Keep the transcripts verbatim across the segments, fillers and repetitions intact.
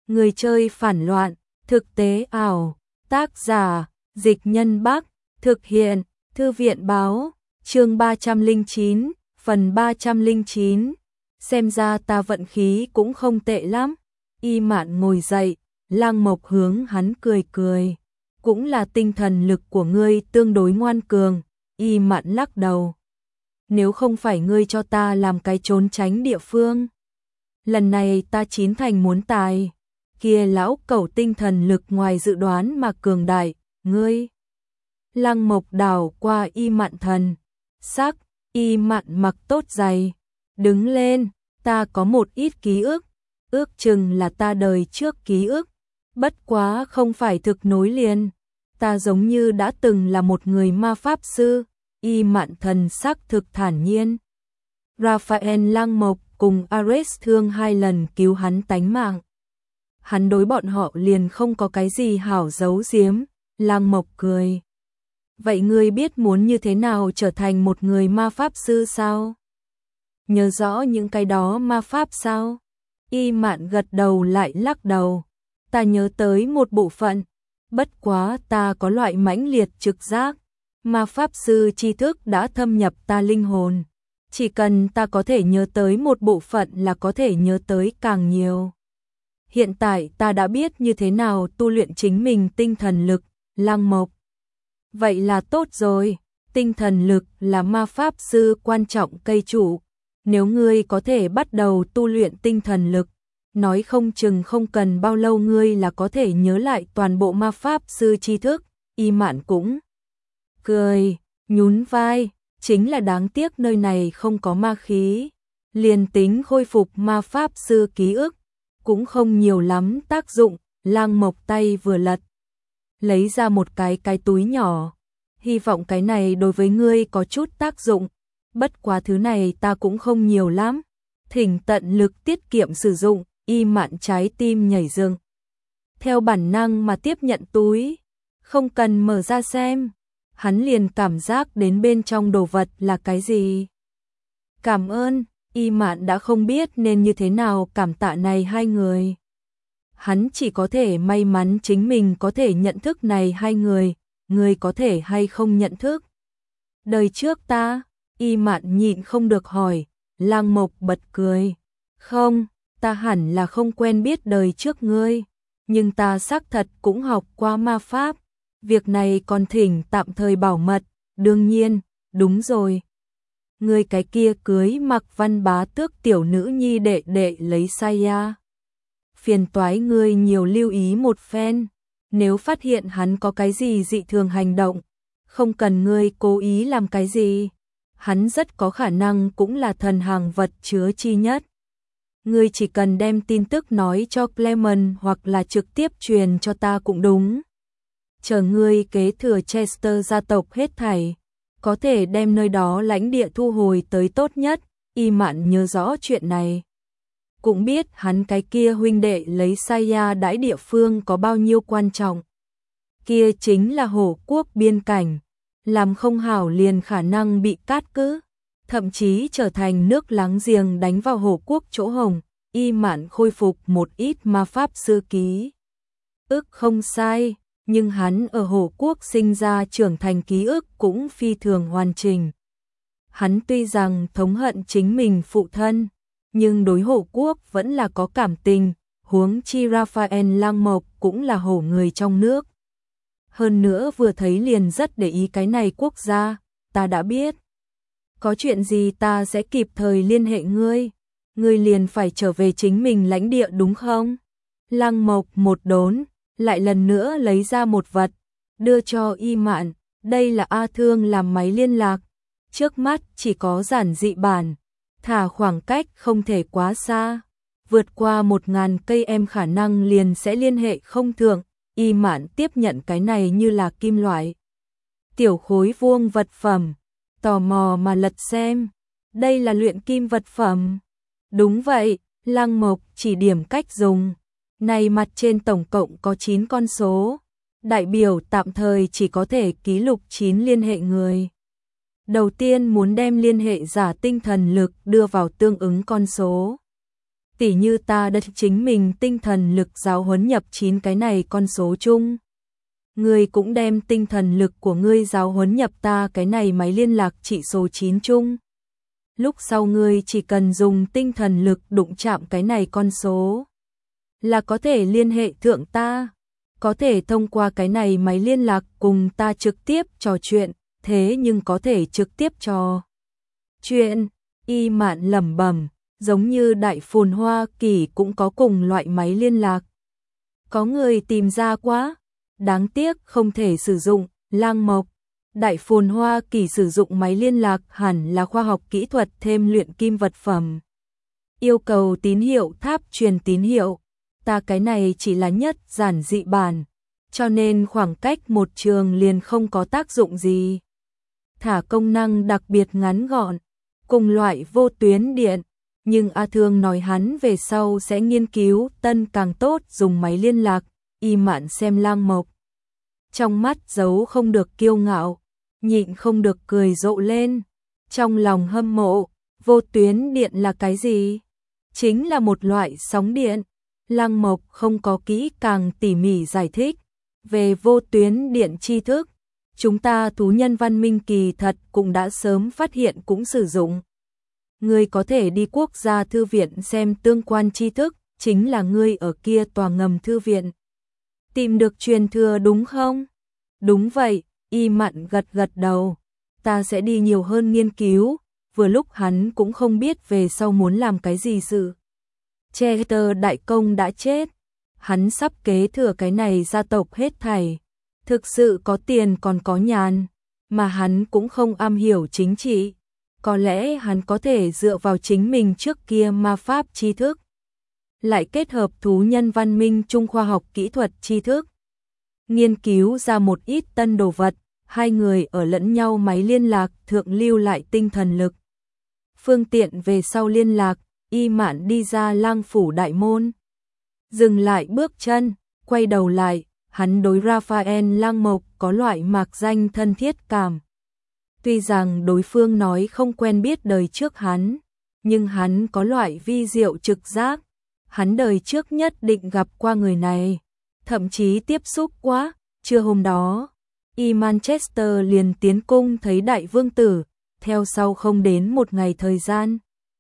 Người chơi phản loạn, thực tế ảo, tác giả, Dịch Nhân Bắc, thực hiện, Thư viện báo, chương ba trăm lẻ chín, phần ba trăm lẻ chín. Xem ra ta vận khí cũng không tệ lắm. Y Mạn ngồi dậy, Lăng Mộc hướng hắn cười cười. Cũng là tinh thần lực của ngươi tương đối ngoan cường. Y Mạn lắc đầu. Nếu không phải ngươi cho ta làm cái trốn tránh địa phương, lần này ta chín thành muốn tài. Kia lão cẩu tinh thần lực ngoài dự đoán mà cường đại, ngươi. Lăng Mộc đảo qua Y Mạn thần sắc. Y Mạn mặc tốt giày, đứng lên. Ta có một ít ký ức, ước chừng là ta đời trước ký ức, bất quá không phải thực nối liền. Ta giống như đã từng là một người ma pháp sư. Y Mạn thần sắc thực thản nhiên. Raphael Lăng Mộc cùng Ares thương hai lần cứu hắn tánh mạng. Hắn đối bọn họ liền không có cái gì hảo giấu giếm. Lăng Mộc cười. Vậy ngươi biết muốn như thế nào trở thành một người ma pháp sư sao? Nhớ rõ những cái đó ma pháp sao? Y Mạn gật đầu lại lắc đầu. Ta nhớ tới một bộ phận, bất quá ta có loại mãnh liệt trực giác. Ma pháp sư tri thức đã thâm nhập ta linh hồn. Chỉ cần ta có thể nhớ tới một bộ phận là có thể nhớ tới càng nhiều. Hiện tại ta đã biết như thế nào tu luyện chính mình tinh thần lực. Lăng Mộc. Vậy là tốt rồi. Tinh thần lực là ma pháp sư quan trọng cây trụ. Nếu ngươi có thể bắt đầu tu luyện tinh thần lực, nói không chừng không cần bao lâu ngươi là có thể nhớ lại toàn bộ ma pháp sư tri thức. Y Mạn cũng cười, nhún vai, chính là đáng tiếc nơi này không có ma khí. Liền tính khôi phục ma pháp sư ký ức, cũng không nhiều lắm tác dụng. Lăng Mộc tay vừa lật, lấy ra một cái cái túi nhỏ. Hy vọng cái này đối với ngươi có chút tác dụng. Bất quá thứ này ta cũng không nhiều lắm. Thỉnh tận lực tiết kiệm sử dụng. Y Mạn trái tim nhảy dựng. Theo bản năng mà tiếp nhận túi. Không cần mở ra xem. Hắn liền cảm giác đến bên trong đồ vật là cái gì. Cảm ơn. Y Mạn đã không biết nên như thế nào cảm tạ này hai người. Hắn chỉ có thể may mắn chính mình có thể nhận thức này hai người. Người có thể hay không nhận thức. Đời trước ta. Y Mạn nhịn không được hỏi. Lăng Mộc bật cười. Không, ta hẳn là không quen biết đời trước ngươi. Nhưng ta xác thật cũng học qua ma pháp. Việc này còn thỉnh tạm thời bảo mật. Đương nhiên, đúng rồi. Ngươi cái kia cưới Mặc Văn bá tước tiểu nữ nhi đệ đệ lấy Saya. Phiền toái ngươi nhiều lưu ý một phen. Nếu phát hiện hắn có cái gì dị thường hành động, không cần ngươi cố ý làm cái gì. Hắn rất có khả năng cũng là thần hàng vật chứa chi nhất. Ngươi chỉ cần đem tin tức nói cho Clement hoặc là trực tiếp truyền cho ta cũng đúng. Chờ ngươi kế thừa Chester gia tộc hết thảy, có thể đem nơi đó lãnh địa thu hồi tới tốt nhất. Y Mạn nhớ rõ chuyện này. Cũng biết hắn cái kia huynh đệ lấy Saya đãi địa phương có bao nhiêu quan trọng. Kia chính là hổ quốc biên cảnh. Làm không hảo liền khả năng bị cát cứ, thậm chí trở thành nước láng giềng đánh vào hổ quốc chỗ hồng. Y Mạn khôi phục một ít ma pháp sư ký ức không sai, nhưng hắn ở hổ quốc sinh ra trưởng thành ký ức cũng phi thường hoàn chỉnh. Hắn tuy rằng thống hận chính mình phụ thân, nhưng đối hổ quốc vẫn là có cảm tình, huống chi Raphael Lăng Mộc cũng là hổ người trong nước. Hơn nữa vừa thấy liền rất để ý cái này quốc gia. Ta đã biết. Có chuyện gì ta sẽ kịp thời liên hệ ngươi. Ngươi liền phải trở về chính mình lãnh địa đúng không? Lăng Mộc một đốn, lại lần nữa lấy ra một vật, đưa cho Y Mạn. Đây là A Thương làm máy liên lạc. Trước mắt chỉ có giản dị bản, thả khoảng cách không thể quá xa. Vượt qua một ngàn cây em khả năng liền sẽ liên hệ không thượng. Y Mạn tiếp nhận cái này như là kim loại. Tiểu khối vuông vật phẩm. Tò mò mà lật xem. Đây là luyện kim vật phẩm. Đúng vậy, Lăng Mộc chỉ điểm cách dùng. Này mặt trên tổng cộng có chín con số. Đại biểu tạm thời chỉ có thể ký lục chín liên hệ người. Đầu tiên muốn đem liên hệ giả tinh thần lực đưa vào tương ứng con số. Tỉ như ta đã chính mình tinh thần lực giáo huấn nhập chín cái này con số chung. Ngươi cũng đem tinh thần lực của ngươi giáo huấn nhập ta cái này máy liên lạc trị số chín chung. Lúc sau ngươi chỉ cần dùng tinh thần lực đụng chạm cái này con số là có thể liên hệ thượng ta, có thể thông qua cái này máy liên lạc cùng ta trực tiếp trò chuyện, thế nhưng có thể trực tiếp trò chuyện. Y Mạn lẩm bẩm, giống như Đại Phồn Hoa Kỳ cũng có cùng loại máy liên lạc. Có người tìm ra quá, đáng tiếc không thể sử dụng. Lang Mộc, Đại Phồn Hoa Kỳ sử dụng máy liên lạc hẳn là khoa học kỹ thuật thêm luyện kim vật phẩm. Yêu cầu tín hiệu tháp truyền tín hiệu, ta cái này chỉ là nhất giản dị bản, cho nên khoảng cách một trường liền không có tác dụng gì. Thả công năng đặc biệt ngắn gọn, cùng loại vô tuyến điện, nhưng A Thương nói hắn về sau sẽ nghiên cứu tân càng tốt dùng máy liên lạc. Y Mạn xem Lang Mộc, trong mắt giấu không được kiêu ngạo, nhịn không được cười rộ lên, trong lòng hâm mộ. Vô tuyến điện là cái gì? Chính là một loại sóng điện. Lang Mộc không có kỹ càng tỉ mỉ giải thích về vô tuyến điện tri thức. Chúng ta thú nhân văn minh kỳ thật cũng đã sớm phát hiện cũng sử dụng. Ngươi có thể đi quốc gia thư viện xem tương quan tri thức, chính là ngươi ở kia tòa ngầm thư viện tìm được truyền thừa đúng không? Đúng vậy, Y Mạn gật gật đầu. Ta sẽ đi nhiều hơn nghiên cứu. Vừa lúc hắn cũng không biết về sau muốn làm cái gì sự. Chester đại công đã chết, hắn sắp kế thừa cái này gia tộc hết thảy. Thực sự có tiền còn có nhàn, mà hắn cũng không am hiểu chính trị. Có lẽ hắn có thể dựa vào chính mình trước kia ma pháp tri thức, lại kết hợp thú nhân văn minh trung khoa học kỹ thuật tri thức, nghiên cứu ra một ít tân đồ vật. Hai người ở lẫn nhau máy liên lạc thượng lưu lại tinh thần lực. Phương tiện về sau liên lạc. Y Mạn đi ra Lang phủ đại môn, dừng lại bước chân, quay đầu lại, hắn đối Raphael Lang Mộc có loại mạc danh thân thiết cảm. Tuy rằng đối phương nói không quen biết đời trước hắn, nhưng hắn có loại vi diệu trực giác, hắn đời trước nhất định gặp qua người này, thậm chí tiếp xúc quá. Trưa hôm đó, Y Manchester liền tiến cung thấy đại vương tử, theo sau không đến một ngày thời gian.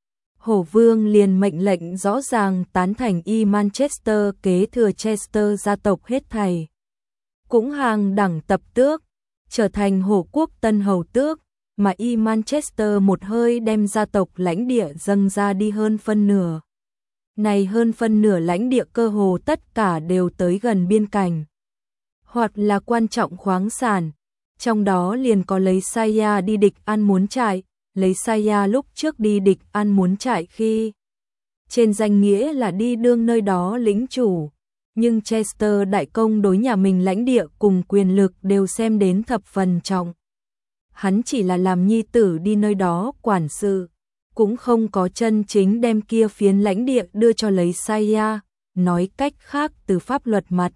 Hổ Vương liền mệnh lệnh rõ ràng tán thành Y Manchester kế thừa Chester gia tộc hết thảy. Cũng hàng đẳng tập tước, trở thành hổ quốc tân hầu tước, mà Y Manchester một hơi đem gia tộc lãnh địa dâng ra đi hơn phân nửa. Này hơn phân nửa lãnh địa cơ hồ tất cả đều tới gần biên cảnh, hoặc là quan trọng khoáng sản, trong đó liền có lấy Saya đi địch ăn muốn trại. Lấy Saya lúc trước đi địch ăn muốn trại khi trên danh nghĩa là đi đương nơi đó lĩnh chủ, nhưng Chester đại công đối nhà mình lãnh địa cùng quyền lực đều xem đến thập phần trọng. Hắn chỉ là làm nhi tử đi nơi đó quản sự, cũng không có chân chính đem kia phiến lãnh địa đưa cho lấy Saya. Nói cách khác, từ pháp luật mặt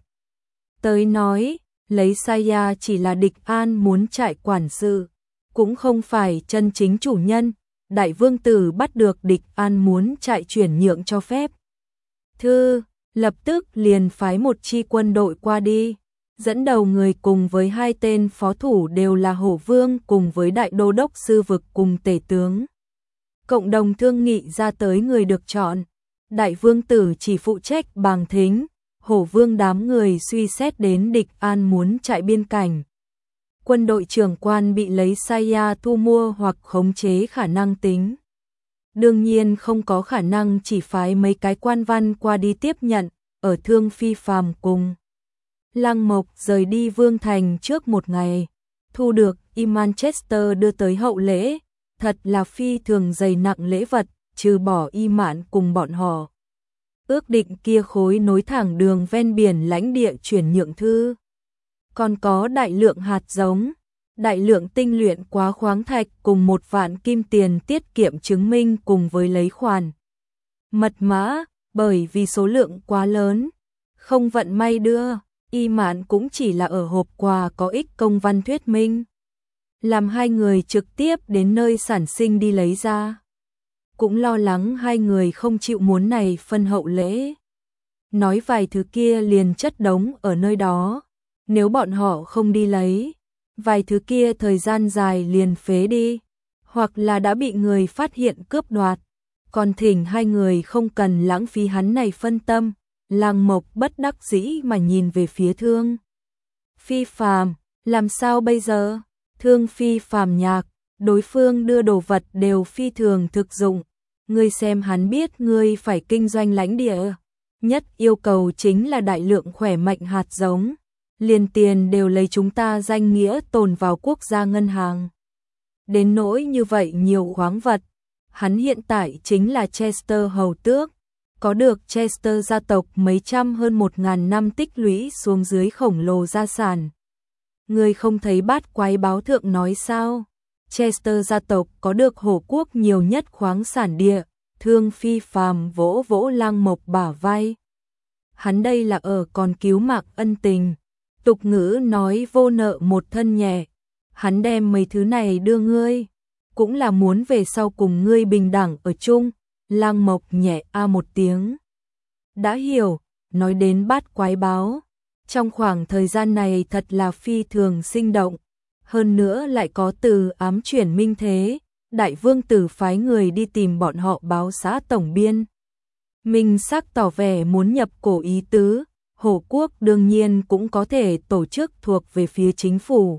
tới nói, lấy Saya chỉ là địch an muốn trại quản sự, cũng không phải chân chính chủ nhân. Đại vương tử bắt được địch an muốn trại chuyển nhượng cho phép thư, lập tức liền phái một chi quân đội qua đi, dẫn đầu người cùng với hai tên phó thủ đều là hổ vương cùng với đại đô đốc sư vực cùng tể tướng. Cộng đồng thương nghị ra tới người được chọn, đại vương tử chỉ phụ trách bàng thính, hổ vương đám người suy xét đến địch an muốn trại biên cảnh. Quân đội trưởng quan bị lấy Saya thu mua hoặc khống chế khả năng tính. Đương nhiên không có khả năng chỉ phái mấy cái quan văn qua đi tiếp nhận. Ở Thương Phi Phàm cùng Lang Mộc rời đi Vương Thành trước một ngày, thu được Y Manchester đưa tới hậu lễ, thật là phi thường dày nặng lễ vật, trừ bỏ Y Mạn cùng bọn họ ước định kia khối nối thẳng đường ven biển lãnh địa chuyển nhượng thư. Còn có đại lượng hạt giống, đại lượng tinh luyện quá khoáng thạch cùng một vạn kim tiền tiết kiệm chứng minh cùng với lấy khoản mật mã, bởi vì số lượng quá lớn, không vận may đưa, Y Mạn cũng chỉ là ở hộp quà có ích công văn thuyết minh, làm hai người trực tiếp đến nơi sản sinh đi lấy ra. cũng lo lắng hai người không chịu muốn này phân hậu lễ. Nói vài thứ kia liền chất đống ở nơi đó, nếu bọn họ không đi lấy, vài thứ kia thời gian dài liền phế đi, hoặc là đã bị người phát hiện cướp đoạt, còn thỉnh hai người không cần lãng phí hắn này phân tâm. Lăng Mộc bất đắc dĩ mà nhìn về phía Thương Phi Phàm, làm sao bây giờ? Thương Phi Phàm nhạc, đối phương đưa đồ vật đều phi thường thực dụng, ngươi xem hắn biết ngươi phải kinh doanh lãnh địa, nhất yêu cầu chính là đại lượng khỏe mạnh hạt giống, liền tiền đều lấy chúng ta danh nghĩa tồn vào quốc gia ngân hàng. Đến nỗi như vậy nhiều khoáng vật, hắn hiện tại chính là Chester hầu tước, có được Chester gia tộc mấy trăm hơn một ngàn năm tích lũy xuống dưới khổng lồ gia sản. Ngươi không thấy bát quái báo thượng nói sao? Chester gia tộc có được hổ quốc nhiều nhất khoáng sản địa. Thương Phi Phàm vỗ vỗ Lăng Mộc bả vai. Hắn đây là ở còn cứu mạng ân tình. Tục ngữ nói vô nợ một thân nhẹ. Hắn đem mấy thứ này đưa ngươi, cũng là muốn về sau cùng ngươi bình đẳng ở chung. Lăng Mộc nhẹ a một tiếng. Đã hiểu, nói đến bát quái báo. Trong khoảng thời gian này thật là phi thường sinh động. Hơn nữa lại có từ ám chuyển minh thế. Đại vương tử phái người đi tìm bọn họ báo xã tổng biên. Minh xác tỏ vẻ muốn nhập cổ ý tứ. Hổ quốc đương nhiên cũng có thể tổ chức thuộc về phía chính phủ.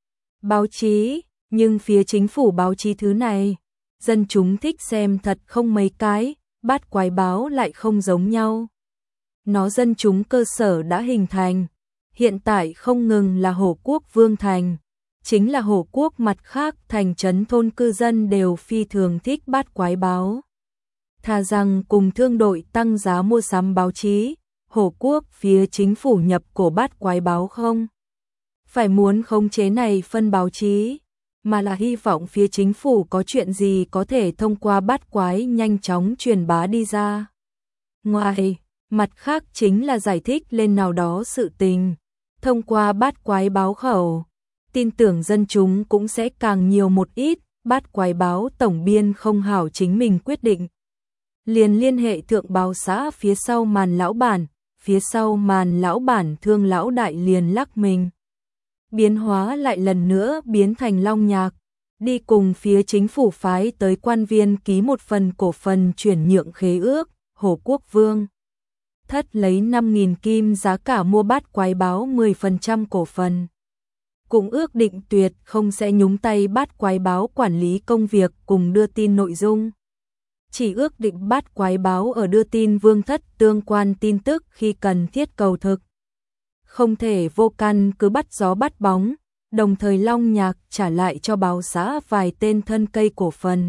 Báo chí, nhưng phía chính phủ báo chí thứ này, dân chúng thích xem thật không mấy cái, bát quái báo lại không giống nhau. Nó dân chúng cơ sở đã hình thành, hiện tại không ngừng là Hổ quốc vương thành, chính là Hổ quốc mặt khác thành trấn thôn cư dân đều phi thường thích bát quái báo. Thà rằng cùng thương đội tăng giá mua sắm báo chí, Hổ quốc phía chính phủ nhập cổ bát quái báo không phải muốn khống chế này phân báo chí, mà là hy vọng phía chính phủ có chuyện gì có thể thông qua bát quái nhanh chóng truyền bá đi ra. Ngoài, mặt khác chính là giải thích lên nào đó sự tình, thông qua bát quái báo khẩu, tin tưởng dân chúng cũng sẽ càng nhiều một ít. Bát quái báo tổng biên không hảo chính mình quyết định, liền liên hệ thượng báo xã phía sau màn lão bản, phía sau màn lão bản Thương lão đại liền lắc mình. Biến hóa lại lần nữa biến thành Long Nhạc, đi cùng phía chính phủ phái tới quan viên ký một phần cổ phần chuyển nhượng khế ước. Hổ quốc vương thất lấy năm nghìn kim giá cả mua bát quái báo mười phần trăm cổ phần, cũng ước định tuyệt không sẽ nhúng tay bát quái báo quản lý công việc cùng đưa tin nội dung, chỉ ước định bát quái báo ở đưa tin vương thất tương quan tin tức khi cần thiết cầu thực, không thể vô căn cứ bắt gió bắt bóng. Đồng thời Long Nhạc trả lại cho báo xã vài tên thân cây cổ phần,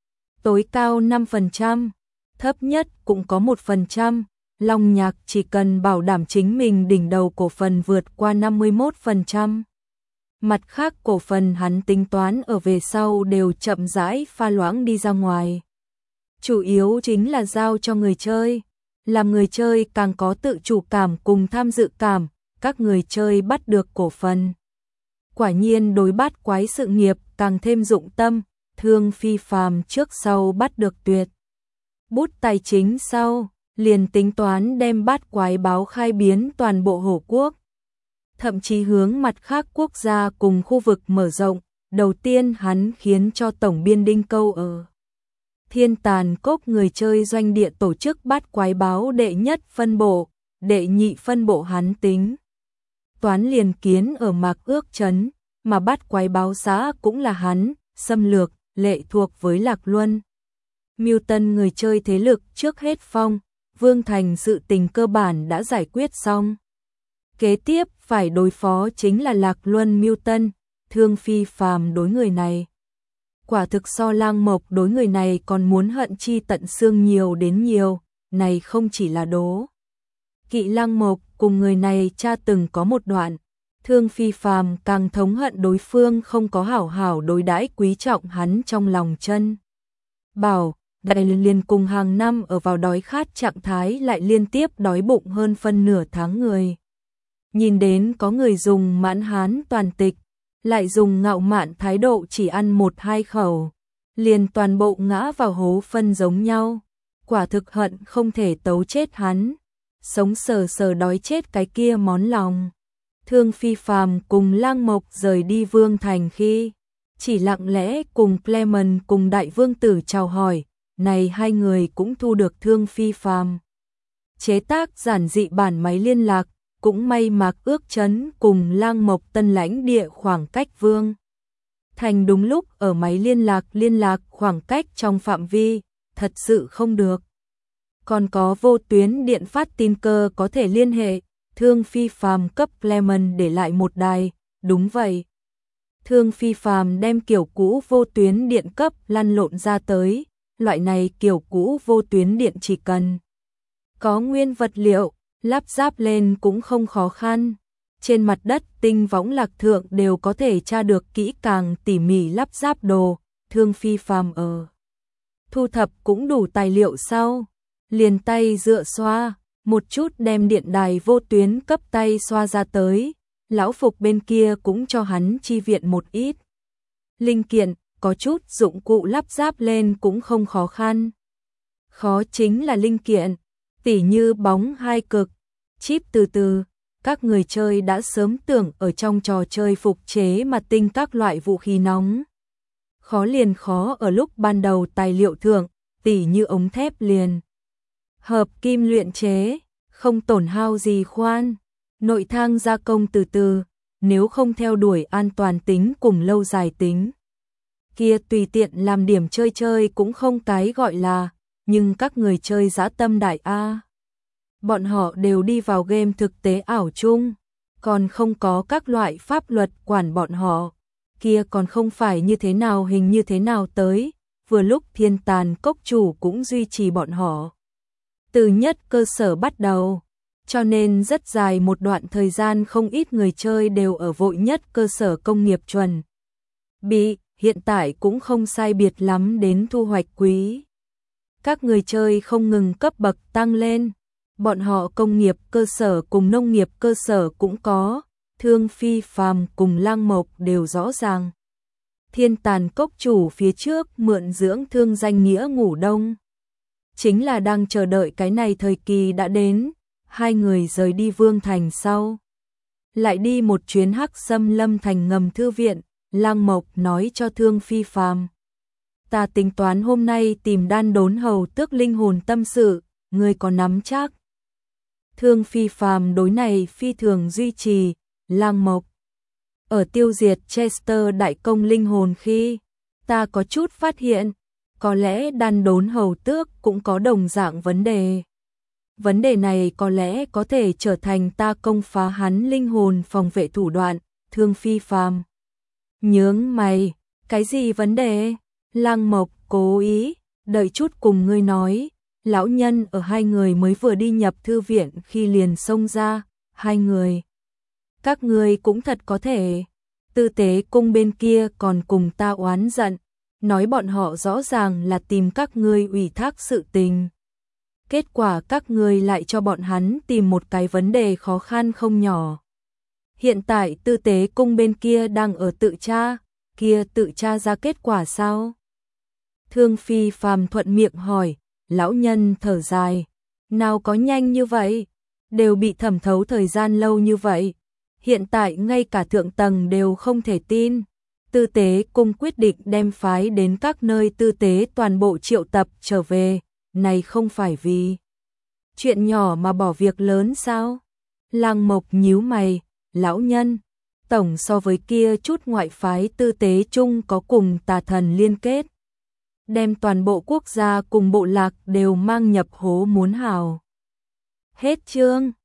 tối cao năm phần trăm, thấp nhất cũng có một phần trăm. Long Nhạc chỉ cần bảo đảm chính mình đỉnh đầu cổ phần vượt qua năm mươi mốt phần trăm. Mặt khác cổ phần hắn tính toán ở về sau đều chậm rãi pha loãng đi ra ngoài. Chủ yếu chính là giao cho người chơi, làm người chơi càng có tự chủ cảm cùng tham dự cảm, các người chơi bắt được cổ phần. Quả nhiên đối bát quái sự nghiệp càng thêm dụng tâm, Thương Phi Phàm trước sau bắt được tuyệt bút tài chính sau, liền tính toán đem bát quái báo khai biến toàn bộ Hổ quốc. Thậm chí hướng mặt khác quốc gia cùng khu vực mở rộng, đầu tiên hắn khiến cho tổng biên Đinh Câu ở Thiên Tàn Cốc người chơi doanh địa tổ chức bát quái báo đệ nhất phân bộ, đệ nhị phân bộ hắn tính toán liền kiến ở Mạc Ước trấn, mà bát quái báo xã cũng là hắn xâm lược, lệ thuộc với Lạc Luân. Mưu tân người chơi thế lực trước hết phong, Vương thành sự tình cơ bản đã giải quyết xong. Kế tiếp phải đối phó chính là Lạc Luân Mưu tân. Thương Phi Phàm đối người này, quả thực so Lang Mộc đối người này còn muốn hận chi tận xương nhiều đến nhiều. Này không chỉ là đố kỵ Lang Mộc, cùng người này cha từng có một đoạn, Thương Phi Phàm càng thống hận đối phương không có hảo hảo đối đãi quý trọng hắn trong lòng chân bảo. Đại liền cùng hàng năm ở vào đói khát trạng thái lại liên tiếp đói bụng hơn phân nửa tháng người. Nhìn đến có người dùng mãn hán toàn tịch, lại dùng ngạo mạn thái độ chỉ ăn một hai khẩu, liền toàn bộ ngã vào hố phân giống nhau. Quả thực hận không thể tấu chết hắn, sống sờ sờ đói chết cái kia món lòng. Thương Phi Phàm cùng Lang Mộc rời đi Vương Thành khi, chỉ lặng lẽ cùng Clement cùng Đại Vương Tử chào hỏi, này hai người cũng thu được Thương Phi Phàm chế tác giản dị bản máy liên lạc, cũng may mạc ước chấn cùng Lang Mộc tân lãnh địa khoảng cách Vương Thành đúng lúc ở máy liên lạc liên lạc khoảng cách trong phạm vi, thật sự không được. Còn có vô tuyến điện phát tin cơ có thể liên hệ, Thương Phi Phàm cấp Clement để lại một đài, đúng vậy. Thương Phi Phàm đem kiểu cũ vô tuyến điện cấp lăn lộn ra tới, loại này kiểu cũ vô tuyến điện chỉ cần có nguyên vật liệu, lắp ráp lên cũng không khó khăn. Trên mặt đất tinh võng lạc thượng đều có thể tra được kỹ càng tỉ mỉ lắp ráp đồ, Thương Phi Phàm ở thu thập cũng đủ tài liệu sau, liền tay dựa xoa, một chút đem điện đài vô tuyến cấp tay xoa ra tới, lão Phục bên kia cũng cho hắn chi viện một ít linh kiện, có chút dụng cụ lắp ráp lên cũng không khó khăn. Khó chính là linh kiện, tỉ như bóng hai cực, chip từ từ, các người chơi đã sớm tưởng ở trong trò chơi phục chế mà tinh các loại vũ khí nóng. Khó liền khó ở lúc ban đầu tài liệu thượng, tỉ như ống thép liền hợp kim luyện chế, không tổn hao gì khoan, nội thang gia công từ từ, nếu không theo đuổi an toàn tính cùng lâu dài tính. Kia tùy tiện làm điểm chơi chơi cũng không cái gọi là, nhưng các người chơi dã tâm đại A. Bọn họ đều đi vào game thực tế ảo chung, còn không có các loại pháp luật quản bọn họ, kia còn không phải như thế nào hình như thế nào tới, vừa lúc Thiên Tàn Cốc chủ cũng duy trì bọn họ. Từ nhất cơ sở bắt đầu, cho nên rất dài một đoạn thời gian không ít người chơi đều ở vội nhất cơ sở công nghiệp chuẩn bị, hiện tại cũng không sai biệt lắm đến thu hoạch quý. Các người chơi không ngừng cấp bậc tăng lên, bọn họ công nghiệp cơ sở cùng nông nghiệp cơ sở cũng có, Thương Phi Phàm cùng Lang Mộc đều rõ ràng. Thiên Tàn Cốc chủ phía trước mượn dưỡng thương danh nghĩa ngủ đông, chính là đang chờ đợi cái này thời kỳ đã đến. Hai người rời đi Vương Thành sau, lại đi một chuyến Hắc Xâm Lâm Thành ngầm thư viện. Lang Mộc nói cho Thương Phi Phàm, ta tính toán hôm nay tìm Đan Đốn Hầu tước linh hồn tâm sự, ngươi có nắm chắc? Thương Phi Phàm đối này phi thường duy trì. Lang Mộc, ở tiêu diệt Chester đại công linh hồn khi, ta có chút phát hiện, có lẽ Đan Đốn Hầu tước cũng có đồng dạng vấn đề. Vấn đề này có lẽ có thể trở thành ta công phá hắn linh hồn phòng vệ thủ đoạn. Thương Phi Phàm nhướng mày, cái gì vấn đề? Lang Mộc cố ý, đợi chút cùng ngươi nói. Lão nhân ở hai người mới vừa đi nhập thư viện khi liền xông ra, hai người. Các ngươi cũng thật có thể, tư tế cung bên kia còn cùng ta oán giận, nói bọn họ rõ ràng là tìm các ngươi ủy thác sự tình. Kết quả các ngươi lại cho bọn hắn tìm một cái vấn đề khó khăn không nhỏ. Hiện tại tư tế cung bên kia đang ở tự tra, kia tự tra ra kết quả sao? Thương Phi Phàm thuận miệng hỏi, lão nhân thở dài, nào có nhanh như vậy, đều bị thẩm thấu thời gian lâu như vậy, hiện tại ngay cả thượng tầng đều không thể tin. Tư tế cung quyết định đem phái đến các nơi tư tế toàn bộ triệu tập trở về, này không phải vì chuyện nhỏ mà bỏ việc lớn sao? Lang Mộc nhíu mày, lão nhân, tổng so với kia chút ngoại phái tư tế chung có cùng tà thần liên kết, đem toàn bộ quốc gia cùng bộ lạc đều mang nhập hố muốn hào. Hết chương.